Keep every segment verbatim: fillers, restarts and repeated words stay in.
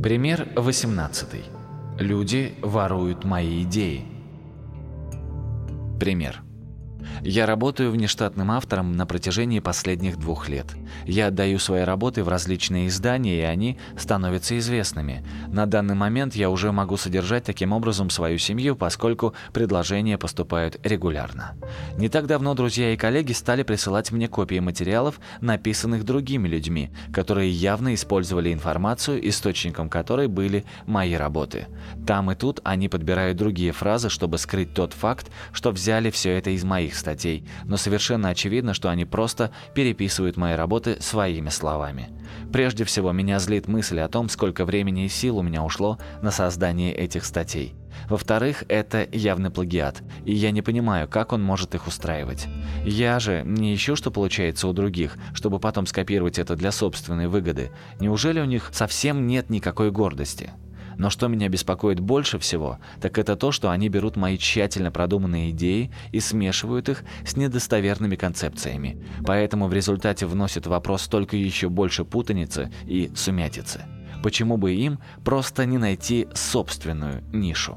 Пример восемнадцатый. Люди воруют мои идеи. Пример. Я работаю внештатным автором на протяжении последних двух лет. Я отдаю свои работы в различные издания, и они становятся известными. На данный момент я уже могу содержать таким образом свою семью, поскольку предложения поступают регулярно. Не так давно друзья и коллеги стали присылать мне копии материалов, написанных другими людьми, которые явно использовали информацию, источником которой были мои работы. Там и тут они подбирают другие фразы, чтобы скрыть тот факт, что взяли все это из моих статей, но совершенно очевидно, что они просто переписывают мои работы своими словами. Прежде всего, меня злит мысль о том, сколько времени и сил у меня ушло на создание этих статей. Во-вторых, это явный плагиат, и я не понимаю, как он может их устраивать. Я же не ищу, что получается у других, чтобы потом скопировать это для собственной выгоды. Неужели у них совсем нет никакой гордости? Но что меня беспокоит больше всего, так это то, что они берут мои тщательно продуманные идеи и смешивают их с недостоверными концепциями. Поэтому в результате вносят в вопрос только еще больше путаницы и сумятицы. Почему бы им просто не найти собственную нишу?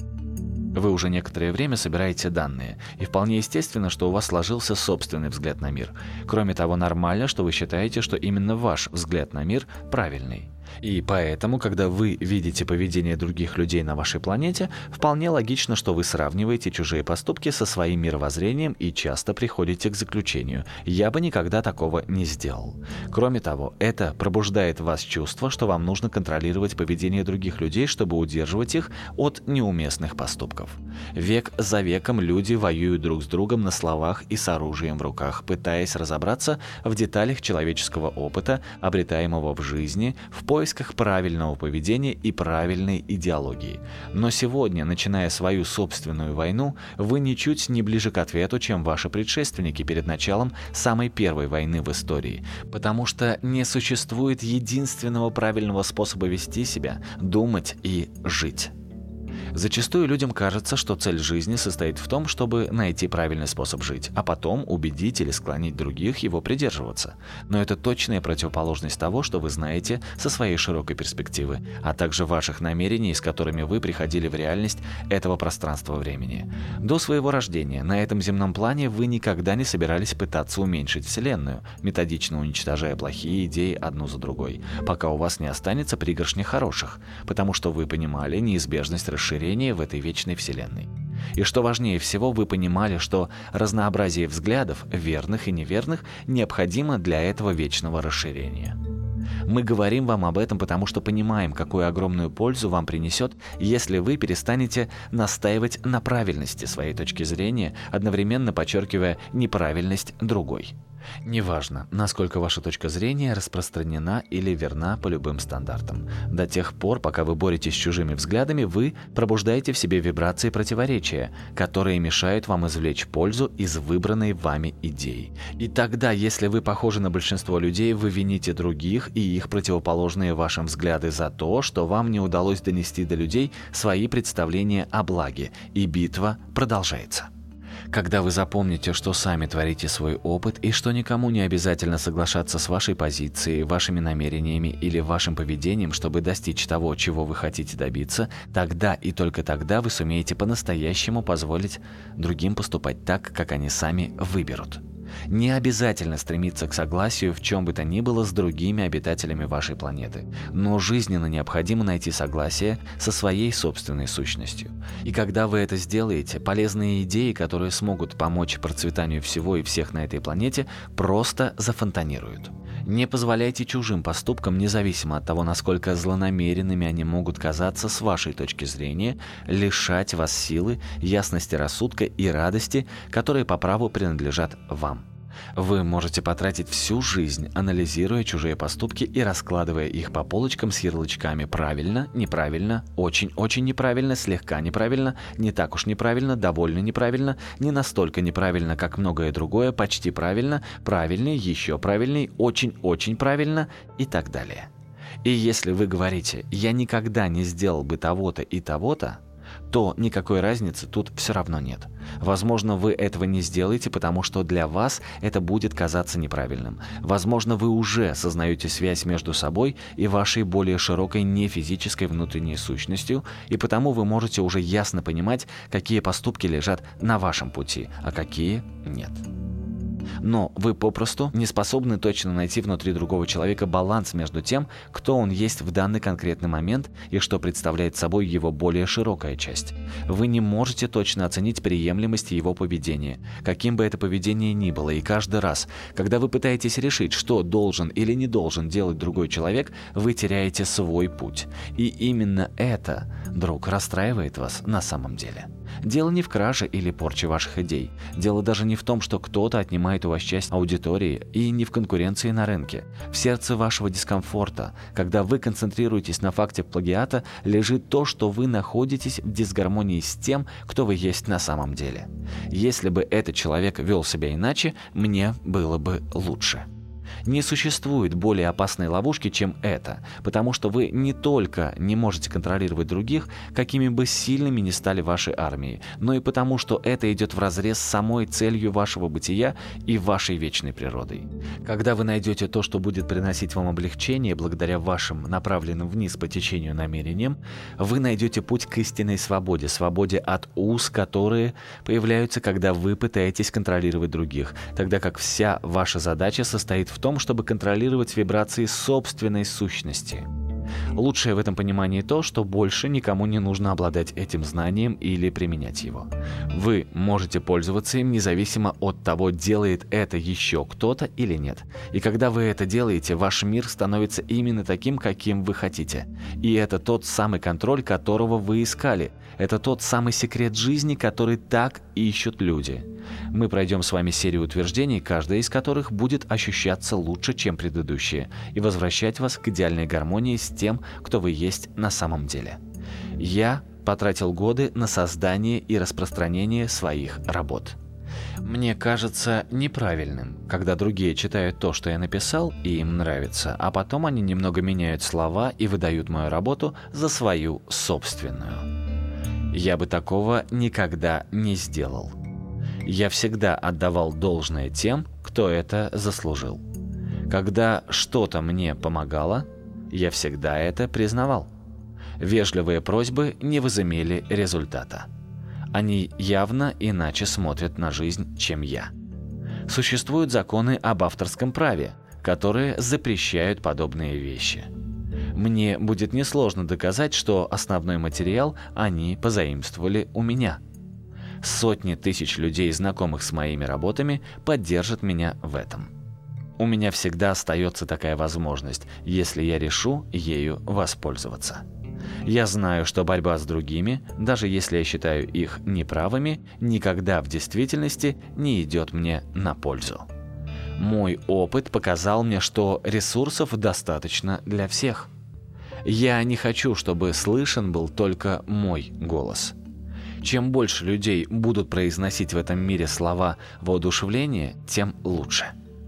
Вы уже некоторое время собираете данные, и вполне естественно, что у вас сложился собственный взгляд на мир. Кроме того, нормально, что вы считаете, что именно ваш взгляд на мир правильный. И поэтому, когда вы видите поведение других людей на вашей планете, вполне логично, что вы сравниваете чужие поступки со своим мировоззрением и часто приходите к заключению: «Я бы никогда такого не сделал». Кроме того, это пробуждает в вас чувство, что вам нужно контролировать поведение других людей, чтобы удерживать их от неуместных поступков. Век за веком люди воюют друг с другом на словах и с оружием в руках, пытаясь разобраться в деталях человеческого опыта, обретаемого в жизни, в поисках правильного поведения и правильной идеологии. Но сегодня, начиная свою собственную войну, вы ничуть не ближе к ответу, чем ваши предшественники перед началом самой первой войны в истории, потому что не существует единственного правильного способа вести себя, думать и жить. Зачастую людям кажется, что цель жизни состоит в том, чтобы найти правильный способ жить, а потом убедить или склонить других его придерживаться. Но это точная противоположность того, что вы знаете со своей широкой перспективы, а также ваших намерений, с которыми вы приходили в реальность этого пространства-времени. До своего рождения на этом земном плане вы никогда не собирались пытаться уменьшить Вселенную, методично уничтожая плохие идеи одну за другой, пока у вас не останется пригоршни хороших, потому что вы понимали неизбежность расширения в этой вечной вселенной. И что важнее всего, вы понимали, что разнообразие взглядов, верных и неверных, необходимо для этого вечного расширения. Мы говорим вам об этом, потому что понимаем, какую огромную пользу вам принесет, если вы перестанете настаивать на правильности своей точки зрения, одновременно подчеркивая неправильность другой. Неважно, насколько ваша точка зрения распространена или верна по любым стандартам. До тех пор, пока вы боретесь с чужими взглядами, вы пробуждаете в себе вибрации противоречия, которые мешают вам извлечь пользу из выбранной вами идеи. И тогда, если вы похожи на большинство людей, вы вините других и их противоположные вашим взгляды за то, что вам не удалось донести до людей свои представления о благе, и битва продолжается. Когда вы запомните, что сами творите свой опыт и что никому не обязательно соглашаться с вашей позицией, вашими намерениями или вашим поведением, чтобы достичь того, чего вы хотите добиться, тогда и только тогда вы сумеете по-настоящему позволить другим поступать так, как они сами выберут. Не обязательно стремиться к согласию в чем бы то ни было с другими обитателями вашей планеты, но жизненно необходимо найти согласие со своей собственной сущностью. И когда вы это сделаете, полезные идеи, которые смогут помочь процветанию всего и всех на этой планете, просто зафонтанируют. Не позволяйте чужим поступкам, независимо от того, насколько злонамеренными они могут казаться с вашей точки зрения, лишать вас силы, ясности рассудка и радости, которые по праву принадлежат вам. Вы можете потратить всю жизнь, анализируя чужие поступки и раскладывая их по полочкам с ярлычками «правильно», «неправильно», «очень-очень неправильно», «слегка неправильно», «не так уж неправильно», «довольно неправильно», «не настолько неправильно, как многое другое», «почти правильно», «правильный», «еще правильный», «очень-очень правильно» и так далее. И если вы говорите «я никогда не сделал бы того-то и того-то», то никакой разницы тут все равно нет. Возможно, вы этого не сделаете, потому что для вас это будет казаться неправильным. Возможно, вы уже сознаете связь между собой и вашей более широкой нефизической внутренней сущностью, и потому вы можете уже ясно понимать, какие поступки лежат на вашем пути, а какие нет. Но вы попросту не способны точно найти внутри другого человека баланс между тем, кто он есть в данный конкретный момент и что представляет собой его более широкая часть. Вы не можете точно оценить приемлемость его поведения, каким бы это поведение ни было, и каждый раз, когда вы пытаетесь решить, что должен или не должен делать другой человек, вы теряете свой путь. И именно это, друг, расстраивает вас на самом деле. Дело не в краже или порче ваших идей. Дело даже не в том, что кто-то отнимает у вас часть аудитории, и не в конкуренции на рынке. В сердце вашего дискомфорта, когда вы концентрируетесь на факте плагиата, лежит то, что вы находитесь в дисгармонии с тем, кто вы есть на самом деле. Если бы этот человек вел себя иначе, мне было бы лучше. Не существует более опасной ловушки, чем это, потому что вы не только не можете контролировать других, какими бы сильными ни стали ваши армии, но и потому, что это идет вразрез с самой целью вашего бытия и вашей вечной природой. Когда вы найдете то, что будет приносить вам облегчение благодаря вашим направленным вниз по течению намерениям, вы найдете путь к истинной свободе, свободе от уз, которые появляются, когда вы пытаетесь контролировать других, тогда как вся ваша задача состоит в том, чтобы контролировать вибрации собственной сущности. Лучшее в этом понимании то, что больше никому не нужно обладать этим знанием или применять его. Вы можете пользоваться им независимо от того, делает это еще кто-то или нет. И когда вы это делаете, ваш мир становится именно таким, каким вы хотите. И это тот самый контроль, которого вы искали. Это тот самый секрет жизни, который так ищут люди. Мы пройдем с вами серию утверждений, каждая из которых будет ощущаться лучше, чем предыдущие, и возвращать вас к идеальной гармонии с тем, кто вы есть на самом деле. Я потратил годы на создание и распространение своих работ. Мне кажется неправильным, когда другие читают то, что я написал, и им нравится, а потом они немного меняют слова и выдают мою работу за свою собственную. Я бы такого никогда не сделал. Я всегда отдавал должное тем, кто это заслужил. Когда что-то мне помогало, я всегда это признавал. Вежливые просьбы не возымели результата. Они явно иначе смотрят на жизнь, чем я. Существуют законы об авторском праве, которые запрещают подобные вещи. Мне будет несложно доказать, что основной материал они позаимствовали у меня. Сотни тысяч людей, знакомых с моими работами, поддержат меня в этом. У меня всегда остается такая возможность, если я решу ею воспользоваться. Я знаю, что борьба с другими, даже если я считаю их неправыми, никогда в действительности не идет мне на пользу. Мой опыт показал мне, что ресурсов достаточно для всех. Я не хочу, чтобы слышен был только мой голос. Чем больше людей будут произносить в этом мире слова воодушевления, тем лучше.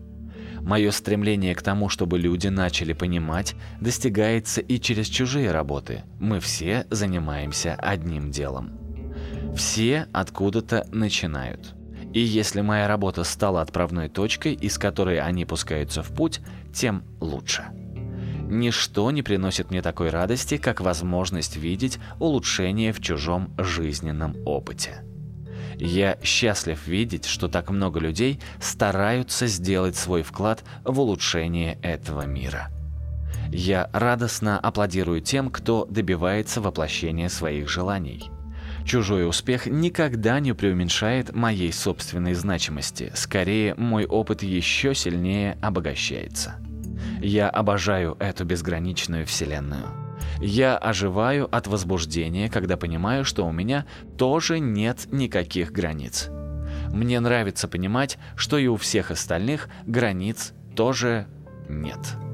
Мое стремление к тому, чтобы люди начали понимать, достигается и через чужие работы. Мы все занимаемся одним делом. Все откуда-то начинают. И если моя работа стала отправной точкой, из которой они пускаются в путь, тем лучше. Ничто не приносит мне такой радости, как возможность видеть улучшение в чужом жизненном опыте. Я счастлив видеть, что так много людей стараются сделать свой вклад в улучшение этого мира. Я радостно аплодирую тем, кто добивается воплощения своих желаний. Чужой успех никогда не преуменьшает моей собственной значимости, скорее, мой опыт еще сильнее обогащается. Я обожаю эту безграничную вселенную. Я оживаю от возбуждения, когда понимаю, что у меня тоже нет никаких границ. Мне нравится понимать, что и у всех остальных границ тоже нет.